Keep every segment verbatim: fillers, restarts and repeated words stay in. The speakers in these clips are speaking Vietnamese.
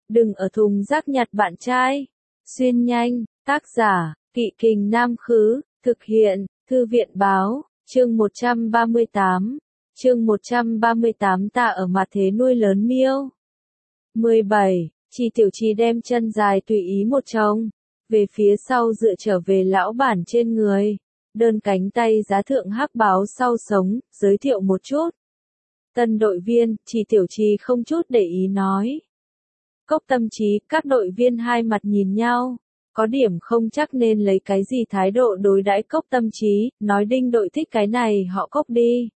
Đừng ở thùng rác nhặt bạn trai. Xuyên nhanh, tác giả, Kỵ Kình Nam Khứ, thực hiện, Thư viện Báo, chương một trăm ba mươi tám. Chương một trăm ba mươi tám ta ở mặt thế nuôi lớn miêu. mười bảy. Chi Tiểu Chi đem chân dài tùy ý một trông, về phía sau dựa trở về lão bản trên người, đơn cánh tay giá thượng hắc báo sau sống, giới thiệu một chút. Tân đội viên, Chi Tiểu Chi không chút để ý nói. Cốc Tâm Trí, các đội viên hai mặt nhìn nhau, có điểm không chắc nên lấy cái gì thái độ đối đãi Cốc Tâm Trí, nói Đinh đội thích cái này họ Cốc đi.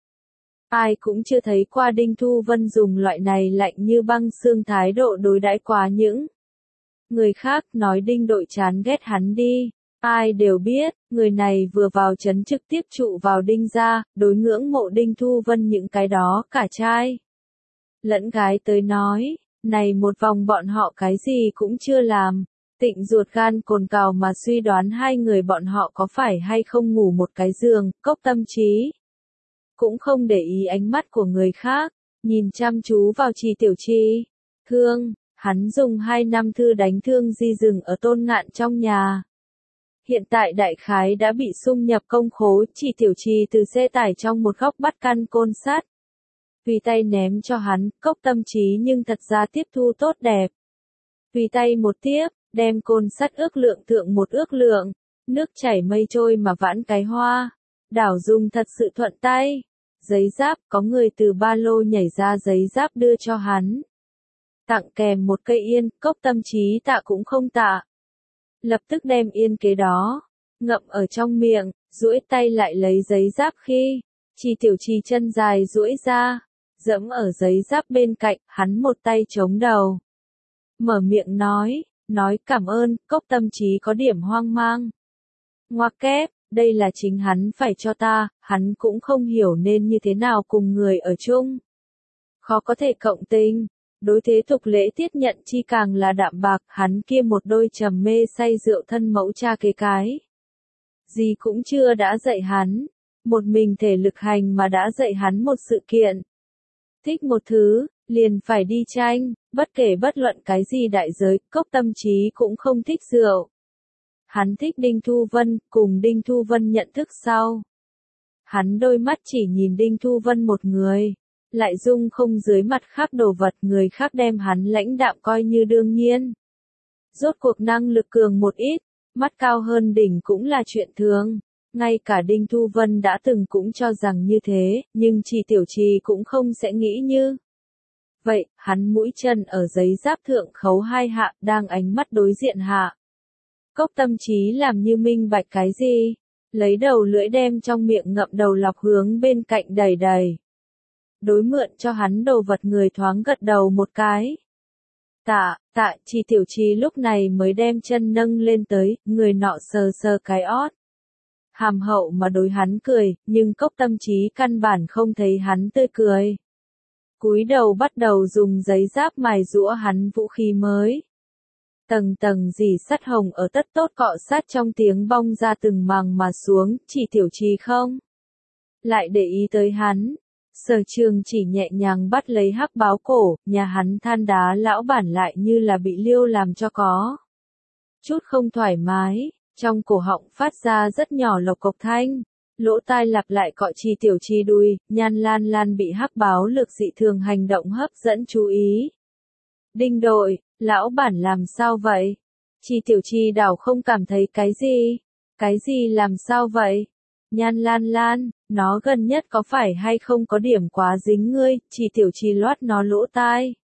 Ai cũng chưa thấy qua Đinh Thu Vân dùng loại này lạnh như băng xương thái độ đối đãi quá những người khác, nói Đinh đội chán ghét hắn đi. Ai đều biết, người này vừa vào trấn trực tiếp trụ vào Đinh gia, đối ngưỡng mộ Đinh Thu Vân những cái đó cả trai lẫn gái tới nói, này một vòng bọn họ cái gì cũng chưa làm. Tịnh ruột gan cồn cào mà suy đoán hai người bọn họ có phải hay không ngủ một cái giường. Cốc Tâm Trí cũng không để ý ánh mắt của người khác, nhìn chăm chú vào Chi Tiểu Chi. Thương, hắn dùng hai năm thư đánh thương di rừng ở Tôn Ngạn trong nhà. Hiện tại đại khái đã bị xung nhập công khố. Chi Tiểu Chi từ xe tải trong một góc bắt căn côn sắt, tùy tay ném cho hắn. Cốc Tâm Trí nhưng thật ra tiếp thu tốt đẹp, tùy tay một tiếp, đem côn sắt ước lượng thượng một ước lượng, nước chảy mây trôi mà vãn cái hoa, đảo dùng thật sự thuận tay. Giấy giáp, có người từ ba lô nhảy ra giấy giáp đưa cho hắn, tặng kèm một cây yên. Cốc Tâm Trí tạ cũng không tạ, lập tức đem yên kế đó ngậm ở trong miệng, duỗi tay lại lấy giấy giáp khi Chi Tiểu Chi chân dài duỗi ra, dẫm ở giấy giáp bên cạnh, hắn một tay chống đầu, mở miệng nói, nói cảm ơn. Cốc Tâm Trí có điểm hoang mang. Ngoặc kép, đây là chính hắn phải cho ta, hắn cũng không hiểu nên như thế nào cùng người ở chung. Khó có thể cộng tình, đối thế tục lễ tiết nhận chi càng là đạm bạc, hắn kia một đôi trầm mê say rượu thân mẫu cha kế cái. Gì cũng chưa đã dạy hắn, một mình thể lực hành mà đã dạy hắn một sự kiện. Thích một thứ, liền phải đi tranh, bất kể bất luận cái gì đại giới. Cốc Tâm Trí cũng không thích rượu. Hắn thích Đinh Thu Vân, cùng Đinh Thu Vân nhận thức sau. Hắn đôi mắt chỉ nhìn Đinh Thu Vân một người, lại dung không dưới mặt khác đồ vật, người khác đem hắn lãnh đạm coi như đương nhiên. Rốt cuộc năng lực cường một ít, mắt cao hơn đỉnh cũng là chuyện thường. Ngay cả Đinh Thu Vân đã từng cũng cho rằng như thế, nhưng Chi Tiểu Chi cũng không sẽ nghĩ như vậy. Hắn mũi chân ở giấy giáp thượng khấu hai hạ, đang ánh mắt đối diện hạ. Cốc Tâm Trí làm như minh bạch cái gì, lấy đầu lưỡi đem trong miệng ngậm đầu lọc hướng bên cạnh đẩy đẩy. Đối mượn cho hắn đồ vật người thoáng gật đầu một cái. Tạ, tạ. Chi Tiểu Chi lúc này mới đem chân nâng lên tới, người nọ sờ sờ cái ót, hàm hậu mà đối hắn cười, nhưng Cốc Tâm Trí căn bản không thấy hắn tươi cười. Cúi đầu bắt đầu dùng giấy giáp mài giũa hắn vũ khí mới. Tầng tầng dì sắt hồng ở tất tốt cọ sát trong tiếng bong ra từng màng mà xuống. Chi Tiểu Chi không lại để ý tới hắn. Sở Trường chỉ nhẹ nhàng bắt lấy hắc báo cổ, nhà hắn than đá lão bản lại như là bị liêu làm cho có chút không thoải mái, trong cổ họng phát ra rất nhỏ lộc cộc thanh, lỗ tai lặp lại cọ Chi Tiểu Chi đuôi. Nhan Lan Lan bị hắc báo lực dị thường hành động hấp dẫn chú ý. Đinh đội, lão bản làm sao vậy? Chi Tiểu Chi đảo không cảm thấy cái gì. Cái gì làm sao vậy? Nhan Lan Lan, nó gần nhất có phải hay không có điểm quá dính ngươi? Chi Tiểu Chi loát nó lỗ tai.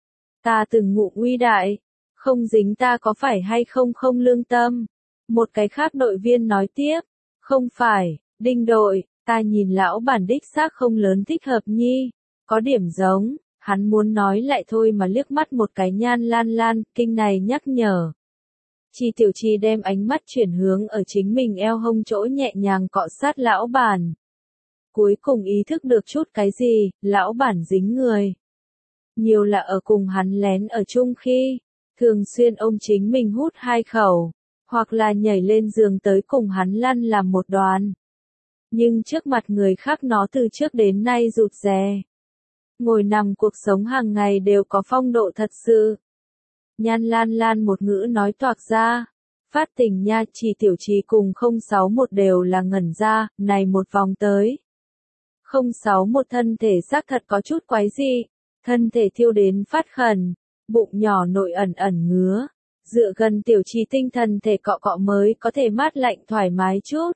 Ta từng ngụ uy đại, không dính ta có phải hay không không lương tâm? Một cái khác đội viên nói tiếp, không phải, Đinh đội, ta nhìn lão bản đích xác không lớn thích hợp nhi, có điểm giống. Hắn muốn nói lại thôi mà liếc mắt một cái Nhan Lan Lan, kinh này nhắc nhở. Chi Tiểu Chi đem ánh mắt chuyển hướng ở chính mình eo hông chỗ, nhẹ nhàng cọ sát lão bản. Cuối cùng ý thức được chút cái gì, lão bản dính người. Nhiều là ở cùng hắn lén ở chung khi, thường xuyên ôm chính mình hút hai khẩu, hoặc là nhảy lên giường tới cùng hắn lăn làm một đoàn. Nhưng trước mặt người khác nó từ trước đến nay rụt rè. Ngồi nằm cuộc sống hàng ngày đều có phong độ thật sự. Nhan Lan Lan một ngữ nói toạc ra. Phát tình nha, Trì Tiểu Trì cùng không sáu một đều là ngẩn ra, này một vòng tới. không sáu một thân thể xác thật có chút quái dị, thân thể thiêu đến phát khẩn, bụng nhỏ nội ẩn ẩn ngứa, dựa gần Tiểu Trì tinh thần thể cọ cọ mới có thể mát lạnh thoải mái chút.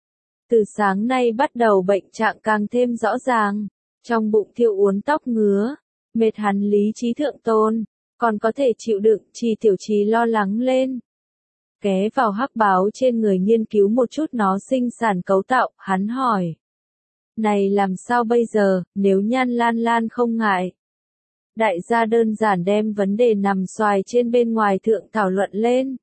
Từ sáng nay bắt đầu bệnh trạng càng thêm rõ ràng, trong bụng thiêu uốn tóc ngứa, mệt hắn lý trí thượng tôn, còn có thể chịu đựng, Trì Tiểu Trì lo lắng lên. Ghé vào hắc báo trên người nghiên cứu một chút nó sinh sản cấu tạo, hắn hỏi. Này làm sao bây giờ, nếu Nhan Lan Lan không ngại? Đại gia đơn giản đem vấn đề nằm xoài trên bên ngoài thượng thảo luận lên.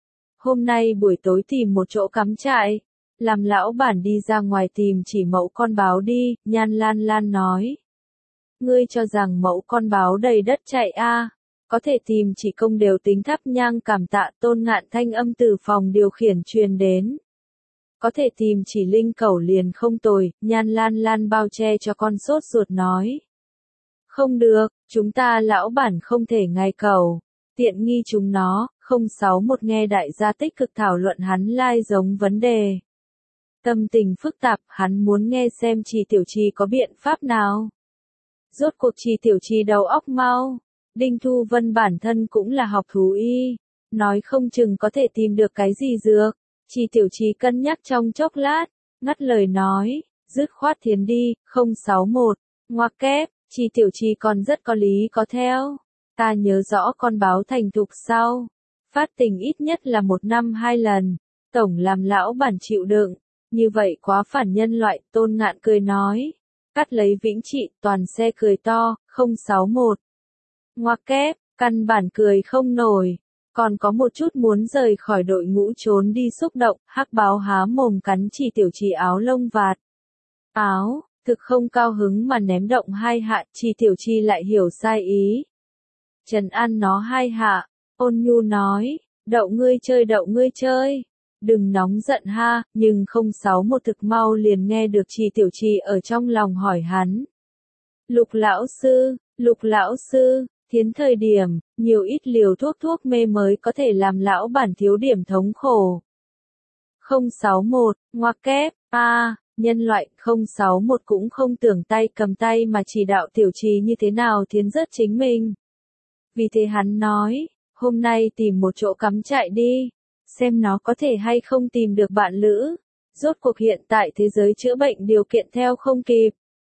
Hôm nay buổi tối tìm một chỗ cắm trại, làm lão bản đi ra ngoài tìm chỉ mẫu con báo đi, Nhan Lan Lan nói. Ngươi cho rằng mẫu con báo đầy đất chạy a? À? Có thể tìm chỉ công đều tính thắp nhang cảm tạ, Tôn Ngạn thanh âm từ phòng điều khiển truyền đến. Có thể tìm chỉ linh cẩu liền không tồi, Nhan Lan Lan bao che cho con sốt ruột nói. Không được, chúng ta lão bản không thể ngài cẩu, tiện nghi chúng nó, không sáu một nghe đại gia tích cực thảo luận hắn lai giống vấn đề. Tâm tình phức tạp, hắn muốn nghe xem Trì Tiểu Trì có biện pháp nào. Rốt cuộc Trì Tiểu Trì đầu óc mau. Đinh Thu Vân bản thân cũng là học thú y, nói không chừng có thể tìm được cái gì dược. Trì Tiểu Trì cân nhắc trong chốc lát, ngắt lời nói, dứt khoát thiến đi, không sáu một, ngoặc kép, Trì Tiểu Trì còn rất có lý có theo. Ta nhớ rõ con báo thành thục sau, phát tình ít nhất là một năm hai lần, tổng làm lão bản chịu đựng, như vậy quá phản nhân loại, Tôn Ngạn cười nói. Cắt lấy Vĩnh Trị, toàn xe cười to, không sáu một. Ngoặc kép, căn bản cười không nổi, còn có một chút muốn rời khỏi đội ngũ trốn đi xúc động, hắc báo há mồm cắn Trì Tiểu Trì áo lông vạt. Áo, thực không cao hứng mà ném động hai hạ, Trì Tiểu Trì lại hiểu sai ý. Trần An nó hai hạ, ôn nhu nói, đậu ngươi chơi đậu ngươi chơi, đừng nóng giận ha, nhưng không sáu một thực mau liền nghe được Trì Tiểu Trì ở trong lòng hỏi hắn. Lục lão sư, lục lão sư. Thiến thời điểm, nhiều ít liều thuốc thuốc mê mới có thể làm lão bản thiếu điểm thống khổ. không sáu một, ngoặc kép, a, à, nhân loại không sáu một cũng không tưởng tay cầm tay mà chỉ đạo Tiểu Trì như thế nào thiến rất chính mình. Vì thế hắn nói, hôm nay tìm một chỗ cắm trại đi, xem nó có thể hay không tìm được bạn lữ. Rốt cuộc hiện tại thế giới chữa bệnh điều kiện theo không kịp.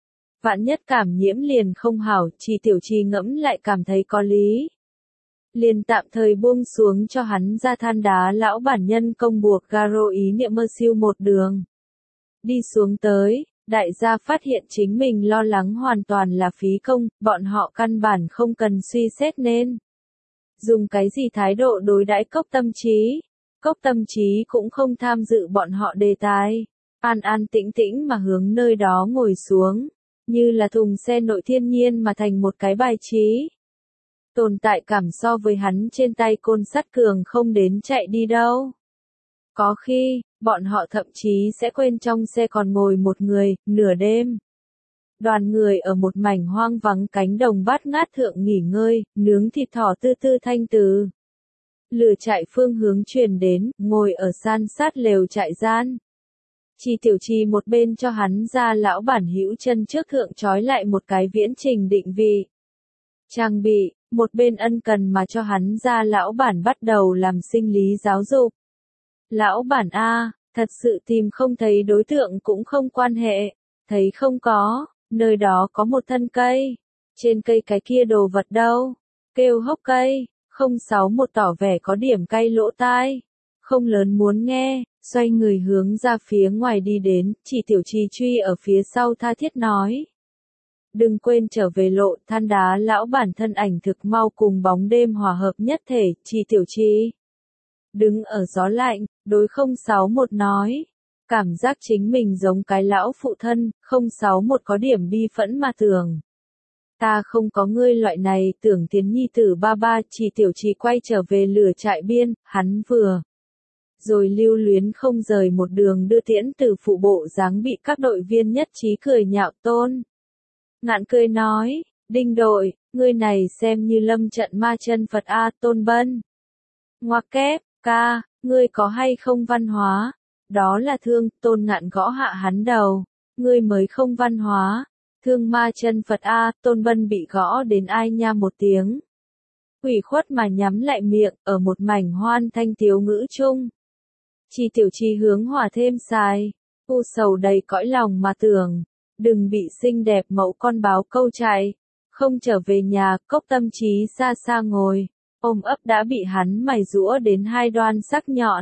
Vạn nhất cảm nhiễm liền không hảo, Trì Tiểu Trì ngẫm lại cảm thấy có lý. Liền tạm thời buông xuống cho hắn ra than đá lão bản nhân công buộc Garo ý niệm mơ siêu một đường. Đi xuống tới, đại gia phát hiện chính mình lo lắng hoàn toàn là phí công, bọn họ căn bản không cần suy xét nên. Dùng cái gì thái độ đối đãi Cốc Tâm Trí. Cốc Tâm Trí cũng không tham dự bọn họ đề tài. An an tĩnh tĩnh mà hướng nơi đó ngồi xuống. Như là thùng xe nội thiên nhiên mà thành một cái bài trí. Tồn tại cảm so với hắn trên tay côn sắt cường không đến chạy đi đâu. Có khi, bọn họ thậm chí sẽ quên trong xe còn ngồi một người, nửa đêm. Đoàn người ở một mảnh hoang vắng cánh đồng bát ngát thượng nghỉ ngơi, nướng thịt thỏ tư tư thanh từ. Lửa trại phương hướng truyền đến, ngồi ở san sát lều trại gian. Trì Tiểu Trì một bên cho hắn ra lão bản hữu chân trước thượng trói lại một cái viễn trình định vị. Trang bị, một bên ân cần mà cho hắn ra lão bản bắt đầu làm sinh lý giáo dục. Lão bản A, thật sự tìm không thấy đối tượng cũng không quan hệ, thấy không có, nơi đó có một thân cây, trên cây cái kia đồ vật đâu, kêu hốc cây, không sáu một tỏ vẻ có điểm cay lỗ tai, không lớn muốn nghe. Xoay người hướng ra phía ngoài đi đến, Trì Tiểu Trì truy ở phía sau tha thiết nói. Đừng quên trở về lộ, than đá lão bản thân ảnh thực mau cùng bóng đêm hòa hợp nhất thể, Trì Tiểu Trì. Đứng ở gió lạnh, đối không sáu một nói. Cảm giác chính mình giống cái lão phụ thân, không sáu một có điểm bi phẫn mà tưởng. Ta không có ngươi loại này, tưởng tiến nhi tử ba ba, Trì Tiểu Trì quay trở về lửa trại biên, hắn vừa. Rồi lưu luyến không rời một đường đưa tiễn từ phụ bộ dáng bị các đội viên nhất trí cười nhạo Tôn. Ngạn cười nói, Đinh đội, Ngươi này xem như lâm trận ma chân Phật A Tôn Bân. Ngoặc kép, ca, ngươi có hay không văn hóa? Đó là thương, Tôn Ngạn gõ hạ hắn đầu. Ngươi mới không văn hóa. Thương ma chân Phật A, Tôn Bân bị gõ đến ai nha một tiếng. Ủy khuất mà nhắm lại miệng, ở một mảnh hoan thanh tiếu ngữ chung. Chi tiểu chi hướng hòa thêm xài. U sầu đầy cõi lòng mà tưởng. Đừng bị xinh đẹp mẫu con báo câu chạy. Không trở về nhà, cốc tâm trí xa xa ngồi. Ôm ấp đã bị hắn mài rũa đến hai đoan sắc nhọn.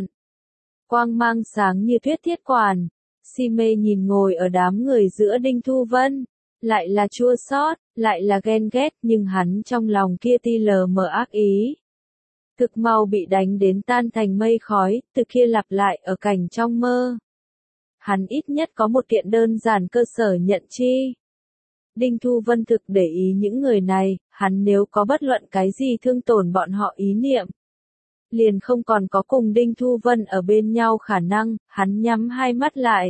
Quang mang sáng như thuyết thiết quản. Si mê nhìn ngồi ở đám người giữa Đinh Thu Vân. Lại là chua xót, lại là ghen ghét, nhưng hắn trong lòng kia ti lờ mờ ác ý. Thực mau bị đánh đến tan thành mây khói, từ kia lặp lại ở cảnh trong mơ. Hắn ít nhất có một kiện đơn giản cơ sở nhận chi. Đinh Thu Vân thực để ý những người này, hắn nếu có bất luận cái gì thương tổn bọn họ ý niệm. Liền không còn có cùng Đinh Thu Vân ở bên nhau khả năng, hắn nhắm hai mắt lại.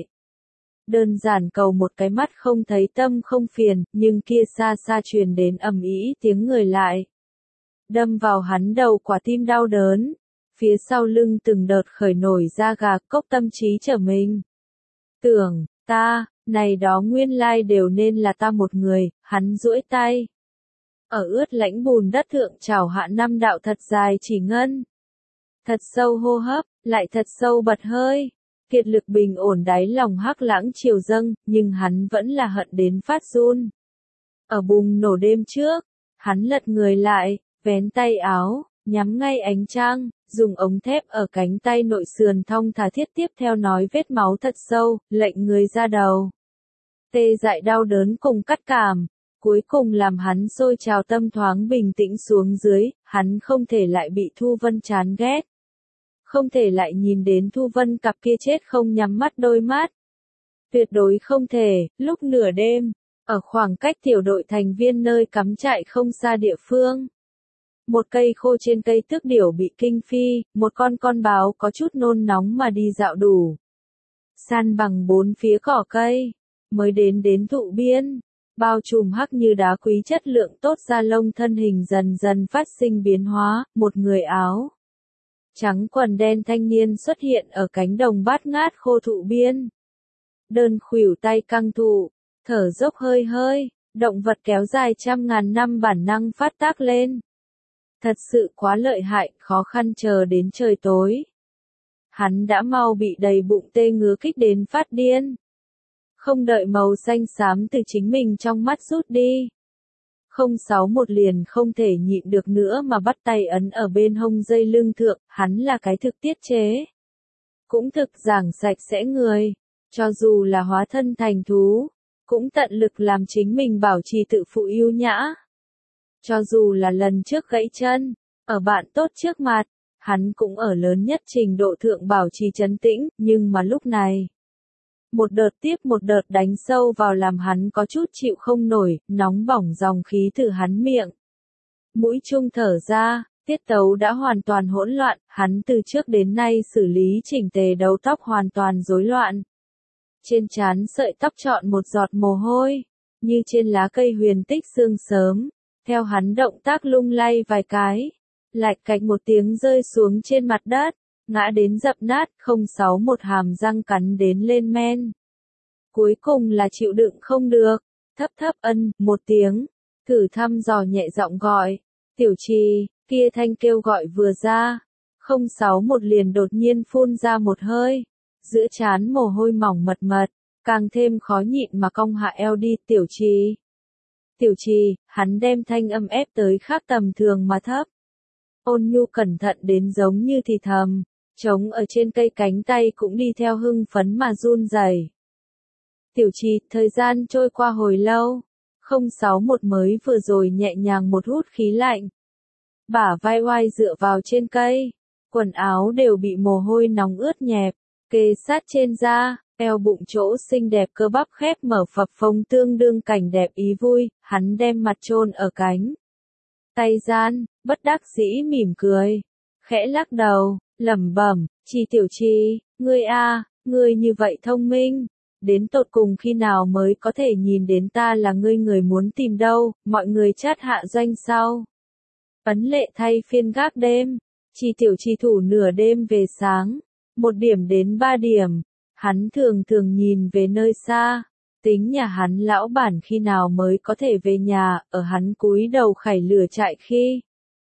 Đơn giản cầu một cái mắt không thấy tâm không phiền, nhưng kia xa xa truyền đến ầm ĩ tiếng người lại. Đâm vào hắn đầu quả tim đau đớn, phía sau lưng từng đợt khởi nổi da gà, cốc tâm trí trở mình. Tưởng, ta, này đó nguyên lai đều nên là ta một người, hắn duỗi tay. Ở ướt lãnh bùn đất thượng trảo hạ năm đạo thật dài chỉ ngân. Thật sâu hô hấp, lại thật sâu bật hơi. Kiệt lực bình ổn đáy lòng hắc lãng chiều dâng, nhưng hắn vẫn là hận đến phát run. Ở bùng nổ đêm trước, hắn lật người lại, vén tay áo, nhắm ngay ánh trăng, dùng ống thép ở cánh tay nội sườn thong thả thiết tiếp theo nói vết máu thật sâu, lệnh người ra đầu. Tê dại đau đớn cùng cắt cảm, cuối cùng làm hắn sôi trào tâm thoáng bình tĩnh xuống dưới, hắn không thể lại bị Thu Vân chán ghét. Không thể lại nhìn đến Thu Vân cặp kia chết không nhắm mắt đôi mắt. Tuyệt đối không thể, lúc nửa đêm, ở khoảng cách tiểu đội thành viên nơi cắm trại không xa địa phương. Một cây khô trên cây tước điểu bị kinh phi, một con con báo có chút nôn nóng mà đi dạo đủ. San bằng bốn phía cỏ cây, mới đến đến thụ biên, bao trùm hắc như đá quý chất lượng tốt da lông thân hình dần dần phát sinh biến hóa, một người áo trắng quần đen thanh niên xuất hiện ở cánh đồng bát ngát khô thụ biên. Đơn khuỷu tay căng thụ, thở dốc hơi hơi, động vật kéo dài trăm ngàn năm bản năng phát tác lên. Thật sự quá lợi hại, khó khăn chờ đến trời tối. Hắn đã mau bị đầy bụng tê ngứa kích đến phát điên. Không đợi màu xanh xám từ chính mình trong mắt rút đi. không sáu một liền không thể nhịn được nữa mà bắt tay ấn ở bên hông dây lưng thượng, hắn là cái thực tiết chế. Cũng thực giảng sạch sẽ người, cho dù là hóa thân thành thú, cũng tận lực làm chính mình bảo trì tự phụ yêu nhã. Cho dù là lần trước gãy chân, ở bạn tốt trước mặt, hắn cũng ở lớn nhất trình độ thượng bảo trì trấn tĩnh, nhưng mà lúc này, một đợt tiếp một đợt đánh sâu vào làm hắn có chút chịu không nổi, nóng bỏng dòng khí từ hắn miệng. Mũi chung thở ra, tiết tấu đã hoàn toàn hỗn loạn, hắn từ trước đến nay xử lý chỉnh tề đầu tóc hoàn toàn rối loạn. Trên trán sợi tóc trọn một giọt mồ hôi, như trên lá cây huyền tích sương sớm, theo hắn động tác lung lay vài cái, lạch cạch một tiếng rơi xuống trên mặt đất. Ngã đến dập nát, không sáu một hàm răng cắn đến lên men. Cuối cùng là chịu đựng không được, thấp thấp ân, một tiếng, thử thăm dò nhẹ giọng gọi, tiểu trì, kia thanh kêu gọi vừa ra, không sáu một liền đột nhiên phun ra một hơi, giữa trán mồ hôi mỏng mật mật, càng thêm khó nhịn mà cong hạ eo đi, tiểu trì. Tiểu trì, hắn đem thanh âm ép tới khác tầm thường mà thấp. Ôn nhu cẩn thận đến giống như thì thầm. Trống ở trên cây cánh tay cũng đi theo hưng phấn mà run rẩy. Tiểu trì, thời gian trôi qua hồi lâu, không sáu một mới vừa rồi nhẹ nhàng một hút khí lạnh. Bả vai oai dựa vào trên cây, quần áo đều bị mồ hôi nóng ướt nhẹp, kề sát trên da, eo bụng chỗ xinh đẹp cơ bắp khép mở phập phồng tương đương cảnh đẹp ý vui, hắn đem mặt chôn ở cánh tay gian, bất đắc dĩ mỉm cười, khẽ lắc đầu. Lẩm bẩm, Chi tiểu Chi, ngươi a, ngươi như vậy thông minh, đến tột cùng khi nào mới có thể nhìn đến ta là ngươi người muốn tìm đâu, mọi người chát hạ doanh sau. Ấn Lệ thay phiên gác đêm, Chi Tiểu Chi thủ nửa đêm về sáng, một điểm đến ba điểm, hắn thường thường nhìn về nơi xa, tính nhà hắn lão bản khi nào mới có thể về nhà, ở hắn cúi đầu khảy lửa trại khi.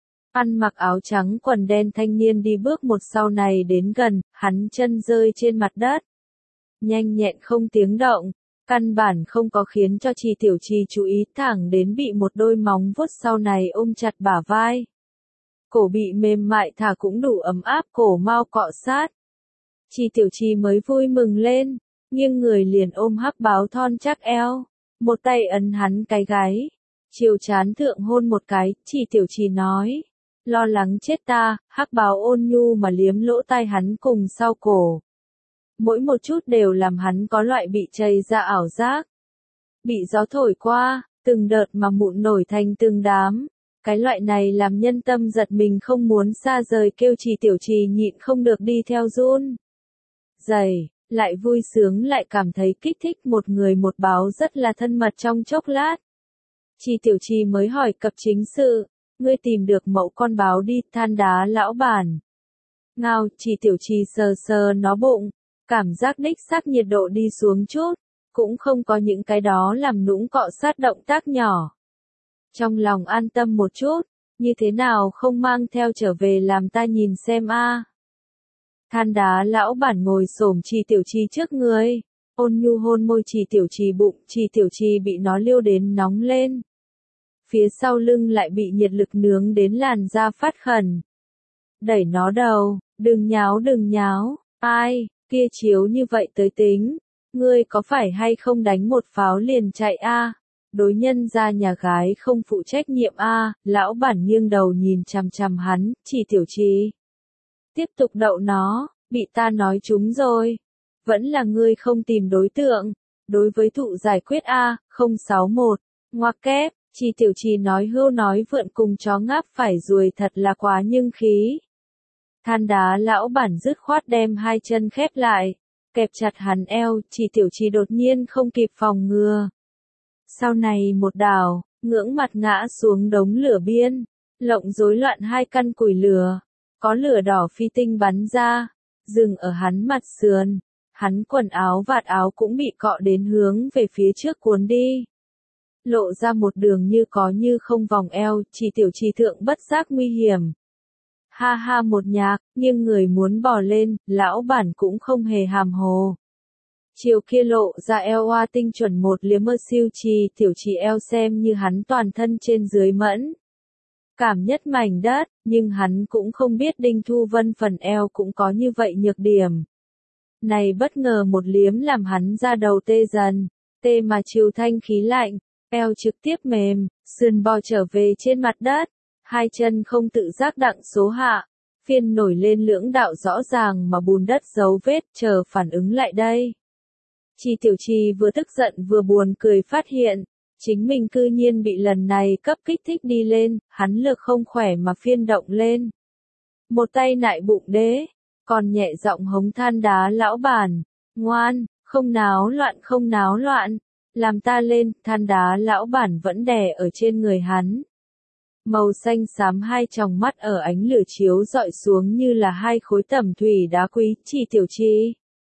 Ăn mặc áo trắng quần đen thanh niên đi bước một sau này đến gần, hắn chân rơi trên mặt đất. Nhanh nhẹn không tiếng động, căn bản không có khiến cho Chi Tiểu Chi chú ý, thẳng đến bị một đôi móng vuốt sau này ôm chặt bả vai. Cổ bị mềm mại thả cũng đủ ấm áp, cổ mau cọ sát. Chi Tiểu Chi mới vui mừng lên, nghiêng người liền ôm Hắc Báo thon chắc eo, một tay ấn hắn cái gáy, chiều chán thượng hôn một cái, Chi Tiểu Chi nói, lo lắng chết ta, Hắc Báo ôn nhu mà liếm lỗ tai hắn cùng sau cổ. Mỗi một chút đều làm hắn có loại bị chảy ra ảo giác. Bị gió thổi qua, từng đợt mà mụn nổi thành từng đám. Cái loại này làm nhân tâm giật mình không muốn xa rời, kêu Chi Tiểu Chi nhịn không được đi theo run. Dày, lại vui sướng lại cảm thấy kích thích, một người một báo rất là thân mật trong chốc lát. Chi Tiểu Chi mới hỏi cập chính sự, ngươi tìm được mẫu con báo đi, than đá lão bản. Ngao, Chi Tiểu Chi sờ sờ nó bụng, cảm giác đích xác nhiệt độ đi xuống chút, cũng không có những cái đó làm nũng cọ sát động tác nhỏ. Trong lòng an tâm một chút, như thế nào không mang theo trở về làm ta nhìn xem a. Than đá lão bản ngồi xổm Chi Tiểu Chi trước người, ôn nhu hôn môi Chi Tiểu Chi bụng, Chi Tiểu Chi bị nó liêu đến nóng lên. Phía sau lưng lại bị nhiệt lực nướng đến làn da phát khẩn. Đẩy nó đầu, đừng nháo đừng nháo, ai, kia chiếu như vậy tới tính, ngươi có phải hay không đánh một pháo liền chạy a? Đối nhân ra nhà gái không phụ trách nhiệm a. Lão bản nghiêng đầu nhìn chằm chằm hắn, Chi Tiểu Chi. Tiếp tục đậu nó, bị ta nói trúng rồi. Vẫn là ngươi không tìm đối tượng. Đối với thụ giải quyết a. không sáu một, ngoặc kép, Chi Tiểu Chi nói hưu nói vượn cùng chó ngáp phải ruồi, thật là quá nhưng khí. Than đá lão bản dứt khoát đem hai chân khép lại, kẹp chặt hắn eo, Chi Tiểu Chi đột nhiên không kịp phòng ngừa. Sau này một đảo, ngưỡng mặt ngã xuống đống lửa biên, lộng rối loạn hai căn củi lửa, có lửa đỏ phi tinh bắn ra, dừng ở hắn mặt sườn, hắn quần áo vạt áo cũng bị cọ đến hướng về phía trước cuốn đi. Lộ ra một đường như có như không vòng eo, Chi Tiểu Chi thượng bất giác nguy hiểm. Ha ha một nhạc, nhưng người muốn bò lên, lão bản cũng không hề hàm hồ. Chiều kia lộ ra eo hoa tinh chuẩn một liếm mơ siêu Chi Tiểu Chi eo xem như hắn toàn thân trên dưới mẫn. Cảm nhất mảnh đất, nhưng hắn cũng không biết Đinh Thu Vân phần eo cũng có như vậy nhược điểm. Này bất ngờ một liếm làm hắn ra đầu tê dần, tê mà chiều thanh khí lạnh, eo trực tiếp mềm, sườn bò trở về trên mặt đất, hai chân không tự giác đặng số hạ, phiên nổi lên lưỡng đạo rõ ràng mà bùn đất dấu vết, chờ phản ứng lại đây. Chi Tiểu Chi vừa tức giận vừa buồn cười phát hiện, chính mình cư nhiên bị lần này cấp kích thích đi lên, hắn lực không khỏe mà phiên động lên. Một tay nại bụng đế, còn nhẹ giọng hống than đá lão bản, ngoan, không náo loạn không náo loạn, làm ta lên, than đá lão bản vẫn đè ở trên người hắn. Màu xanh xám hai tròng mắt ở ánh lửa chiếu dọi xuống như là hai khối tẩm thủy đá quý, Chi Tiểu Chi.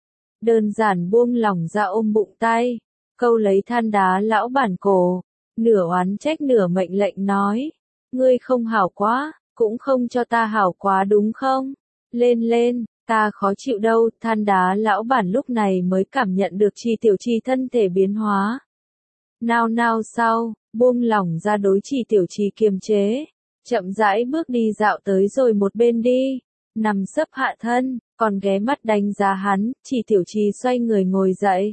Đơn giản buông lỏng ra ôm bụng tay, câu lấy than đá lão bản cổ, nửa oán trách nửa mệnh lệnh nói, ngươi không hảo quá, cũng không cho ta hảo quá đúng không? Lên lên, ta khó chịu đâu, than đá lão bản lúc này mới cảm nhận được Chi Tiểu Chi thân thể biến hóa. Nao nao sau, buông lỏng ra đối Chi Tiểu Chi kiềm chế, chậm rãi bước đi dạo tới rồi một bên đi, nằm sấp hạ thân, còn ghé mắt đánh giá hắn, Chi Tiểu Chi xoay người ngồi dậy.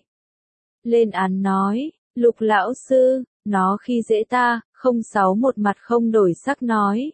Lên án nói, Lục lão sư, nó khi dễ ta, không sáu một mặt không đổi sắc nói.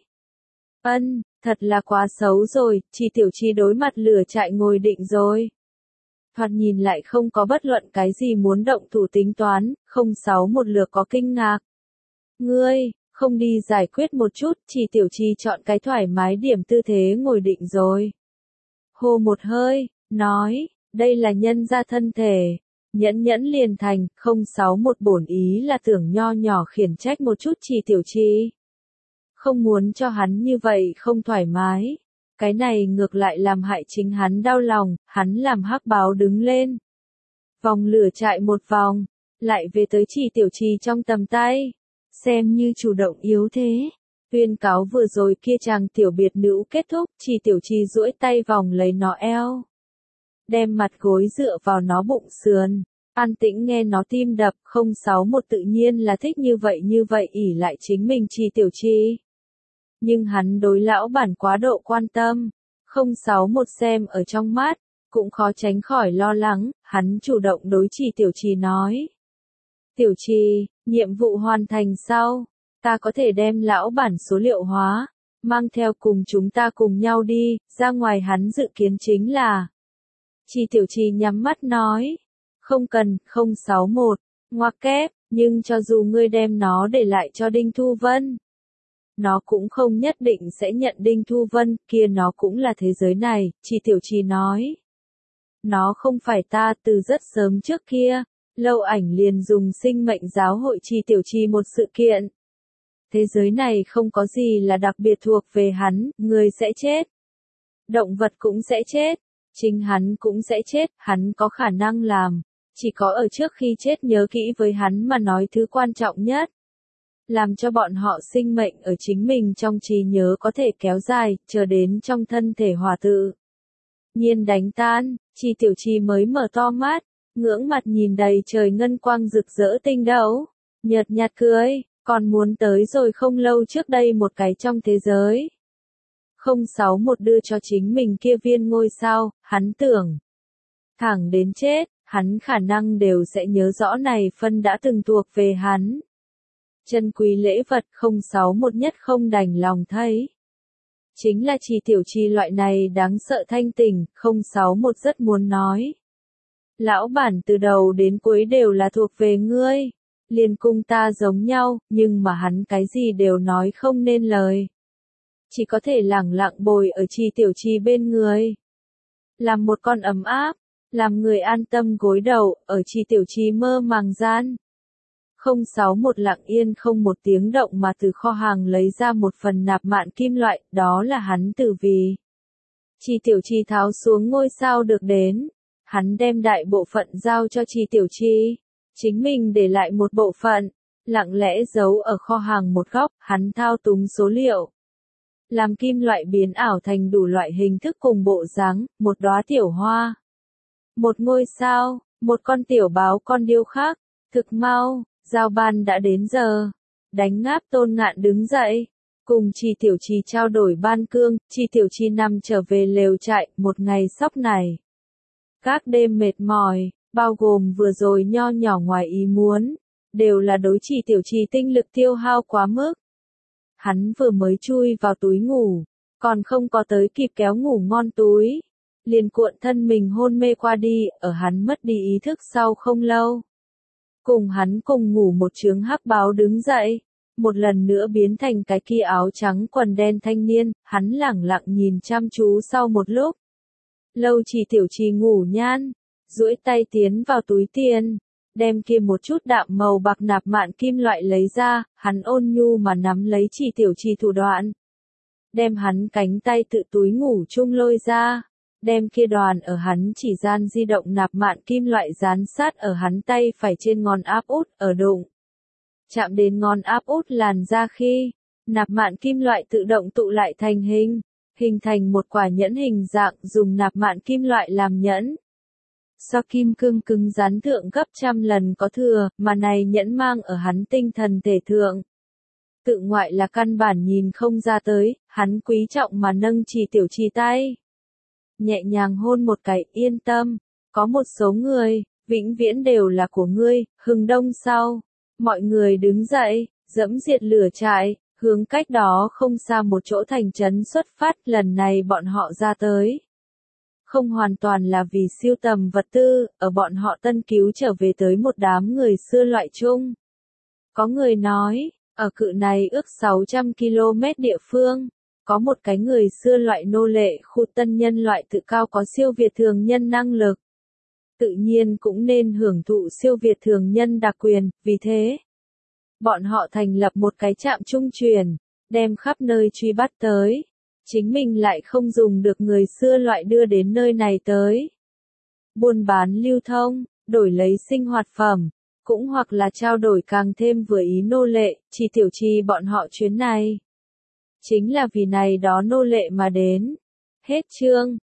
Ân, thật là quá xấu rồi, Chi Tiểu Chi đối mặt lửa trại ngồi định rồi. Thoạt nhìn lại không có bất luận cái gì muốn động thủ tính toán, không sáu một lượt có kinh ngạc. Ngươi, không đi giải quyết một chút, Chi Tiểu Chi chọn cái thoải mái điểm tư thế ngồi định rồi. Hô một hơi, nói, đây là nhân gia thân thể, Nhẫn nhẫn liền thành, không sáu một bổn ý là tưởng nho nhỏ khiển trách một chút Trì Tiểu Trì. Không muốn cho hắn như vậy không thoải mái. Cái này ngược lại làm hại chính hắn đau lòng, hắn làm hắc báo đứng lên. Vòng lửa chạy một vòng, lại về tới Trì Tiểu Trì trong tầm tay. Xem như chủ động yếu thế. Tuyên cáo vừa rồi kia chàng tiểu biệt nữ kết thúc, Trì Tiểu Trì duỗi tay vòng lấy nó eo. Đem mặt gối dựa vào nó bụng sườn. An tĩnh nghe nó tim đập, không sáu một tự nhiên là thích như vậy như vậy ỉ lại chính mình Trì Tiểu Trì. Nhưng hắn đối lão bản quá độ quan tâm, không sáu một xem ở trong mắt, cũng khó tránh khỏi lo lắng, hắn chủ động đối Trì Tiểu Trì nói. Tiểu Trì, nhiệm vụ hoàn thành sau, ta có thể đem lão bản số liệu hóa, mang theo cùng chúng ta cùng nhau đi, ra ngoài hắn dự kiến chính là. Trì Tiểu Trì nhắm mắt nói, không cần, không sáu một, ngoặc kép, nhưng cho dù ngươi đem nó để lại cho Đinh Thu Vân. Nó cũng không nhất định sẽ nhận Đinh Thu Vân, kia nó cũng là thế giới này, Trì Tiểu Trì nói. Nó không phải ta từ rất sớm trước kia, Lâu Ảnh liền dùng sinh mệnh giáo hội Trì Tiểu Trì một sự kiện. Thế giới này không có gì là đặc biệt thuộc về hắn, người sẽ chết. Động vật cũng sẽ chết, chính hắn cũng sẽ chết, hắn có khả năng làm. Chỉ có ở trước khi chết nhớ kỹ với hắn mà nói thứ quan trọng nhất. Làm cho bọn họ sinh mệnh ở chính mình trong trí nhớ có thể kéo dài, chờ đến trong thân thể hòa tự. Nhiên đánh tan, Trì Tiểu Trì mới mở to mắt, ngưỡng mặt nhìn đầy trời ngân quang rực rỡ tinh đấu, nhợt nhạt cười, còn muốn tới rồi không lâu trước đây một cái trong thế giới. không sáu một đưa cho chính mình kia viên ngôi sao, hắn tưởng. Thẳng đến chết, hắn khả năng đều sẽ nhớ rõ này phân đã từng thuộc về hắn. Chân quý lễ vật không sáu một nhất không đành lòng thấy. Chính là Trì Tiểu Trì loại này đáng sợ thanh tỉnh, không sáu một rất muốn nói. Lão bản từ đầu đến cuối đều là thuộc về ngươi, liền cùng ta giống nhau, nhưng mà hắn cái gì đều nói không nên lời. Chỉ có thể lẳng lặng bồi ở Trì Tiểu Trì bên người. Làm một con ấm áp, làm người an tâm gối đầu, ở Trì Tiểu Trì mơ màng gian. không sáu một lặng yên không một tiếng động mà từ kho hàng lấy ra một phần nạp mạn kim loại, đó là hắn từ vì. Trì Tiểu Trì tháo xuống ngôi sao được đến, hắn đem đại bộ phận giao cho Trì Tiểu Trì, chính mình để lại một bộ phận, lặng lẽ giấu ở kho hàng một góc, hắn thao túng số liệu. Làm kim loại biến ảo thành đủ loại hình thức cùng bộ dáng, một đóa tiểu hoa, một ngôi sao, một con tiểu báo con điêu khắc, thực mau. Giao ban đã đến giờ. Đánh ngáp Tôn Ngạn đứng dậy. Cùng Trì Tiểu Trì trao đổi ban cương, Trì Tiểu Trì nằm trở về lều trại, một ngày sóc này. Các đêm mệt mỏi, bao gồm vừa rồi nho nhỏ ngoài ý muốn, đều là đối Trì Tiểu Trì tinh lực tiêu hao quá mức. Hắn vừa mới chui vào túi ngủ, còn không có tới kịp kéo ngủ ngon túi. Liền cuộn thân mình hôn mê qua đi, ở hắn mất đi ý thức sau không lâu. Cùng hắn cùng ngủ một chướng hắc báo đứng dậy, một lần nữa biến thành cái kia áo trắng quần đen thanh niên, hắn lẳng lặng nhìn chăm chú sau một lúc. Lâu Trì Tiểu Trì ngủ nhan, duỗi tay tiến vào túi tiền, đem kia một chút đạm màu bạc nạp mạn kim loại lấy ra, hắn ôn nhu mà nắm lấy Trì Tiểu Trì thủ đoạn. Đem hắn cánh tay tự túi ngủ chung lôi ra. Đem kia đoàn ở hắn chỉ gian di động nạp mạn kim loại dán sát ở hắn tay phải trên ngón áp út ở đụng. Chạm đến ngón áp út làn ra khi, nạp mạn kim loại tự động tụ lại thành hình, hình thành một quả nhẫn hình dạng dùng nạp mạn kim loại làm nhẫn. So kim cương cứng rắn thượng gấp trăm lần có thừa, mà này nhẫn mang ở hắn tinh thần thể thượng. Tự ngoại là căn bản nhìn không ra tới, hắn quý trọng mà nâng Trì Tiểu Trì tay. Nhẹ nhàng hôn một cái, yên tâm, có một số người, vĩnh viễn đều là của ngươi, hừng đông sau. Mọi người đứng dậy, dẫm diệt lửa trại, hướng cách đó không xa một chỗ thành trấn xuất phát, lần này bọn họ ra tới. Không hoàn toàn là vì siêu tầm vật tư, ở bọn họ tân cứu trở về tới một đám người xưa loại chung. Có người nói, ở cự này ước sáu trăm ki lô mét địa phương. Có một cái người xưa loại nô lệ khu tân nhân loại tự cao có siêu việt thường nhân năng lực. tự nhiên cũng nên hưởng thụ siêu việt thường nhân đặc quyền, vì thế, bọn họ thành lập một cái trạm trung truyền, đem khắp nơi truy bắt tới. Chính mình lại không dùng được người xưa loại đưa đến nơi này tới. Buôn bán lưu thông, đổi lấy sinh hoạt phẩm, cũng hoặc là trao đổi càng thêm vừa ý nô lệ, chỉ tiểu trì bọn họ chuyến này. Chính là vì này đó nô lệ mà đến. Hết chương.